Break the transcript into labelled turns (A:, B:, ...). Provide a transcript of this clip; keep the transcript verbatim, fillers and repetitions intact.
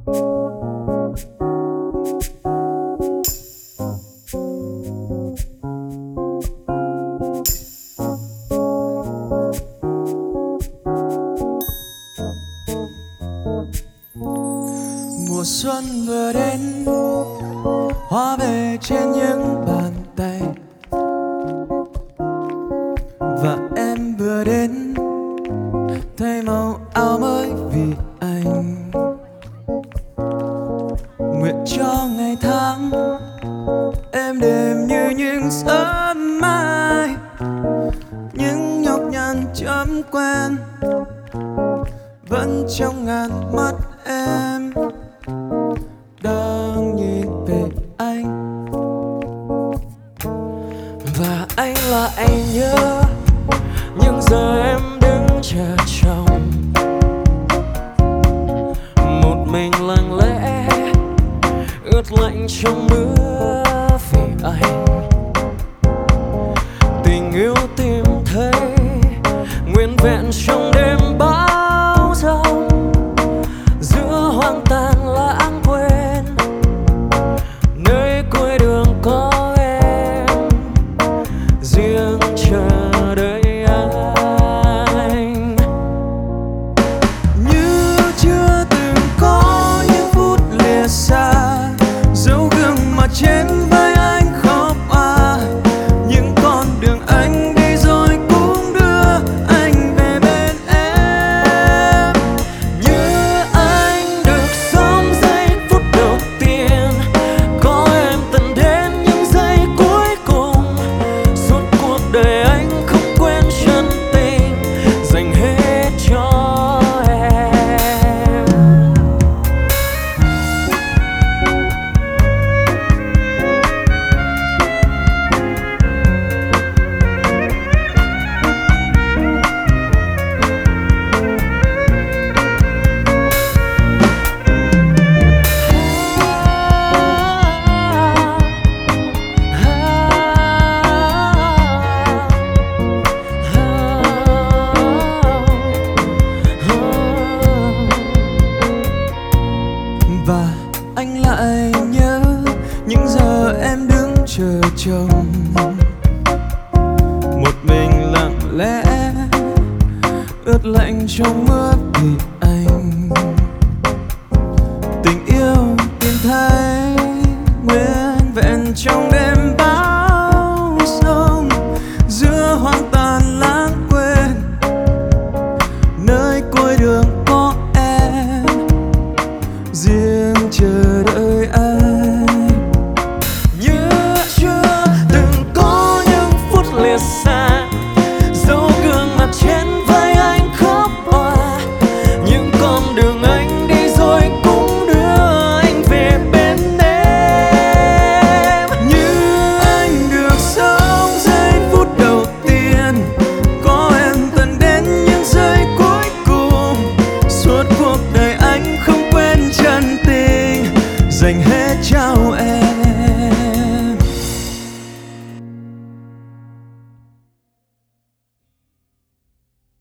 A: Mùa xuân vừa đến, hoa về trên những bàn tay, và em vừa đến thay màu áo mới vì anh. Nguyện cho ngày tháng êm đềm như những sớm mai, những nhọc nhằn chớm quen vẫn trong ngàn mắt em đang nhìn về anh. Và anh là anh nhớ những giờ em đứng chờ chồng, một mình lặng lẽ ướt lạnh trong mưa vì anh. Tình yêu tìm thấy nguyên vẹn trong đêm bão giông, giữa hoang tàn lãng quên nơi cuối đường có em riêng chờ đợi anh. Như chưa từng có những phút lìa xa, dấu gương mặt trên vai anh khóc à. Những con đường anh đi rồi cũng đưa anh về bên em. Như anh được sống giây phút đầu tiên, có em tận đến những giây cuối cùng. Suốt cuộc đời anh không quên chân tình dành hết cho em. Và anh lại nhớ những giờ em đứng chờ chồng, một mình lặng lẽ ướt lạnh trong mưa vì anh. Tình yêu tìm thấy nguyên vẹn trong đêm bão giông, giữa hoang tàn lãng quên nơi cuối đường có em riêng chờ đợi anh. Như chưa từng có những phút lìa xa, dấu gương mặt trên vai anh khóc òa. Những con đường anh đi rồi cũng đưa anh về bên em. Như anh được sống giây phút đầu tiên, có em tận đến những giây cuối cùng. Suốt cuộc đời anh không quên chân tình dành hết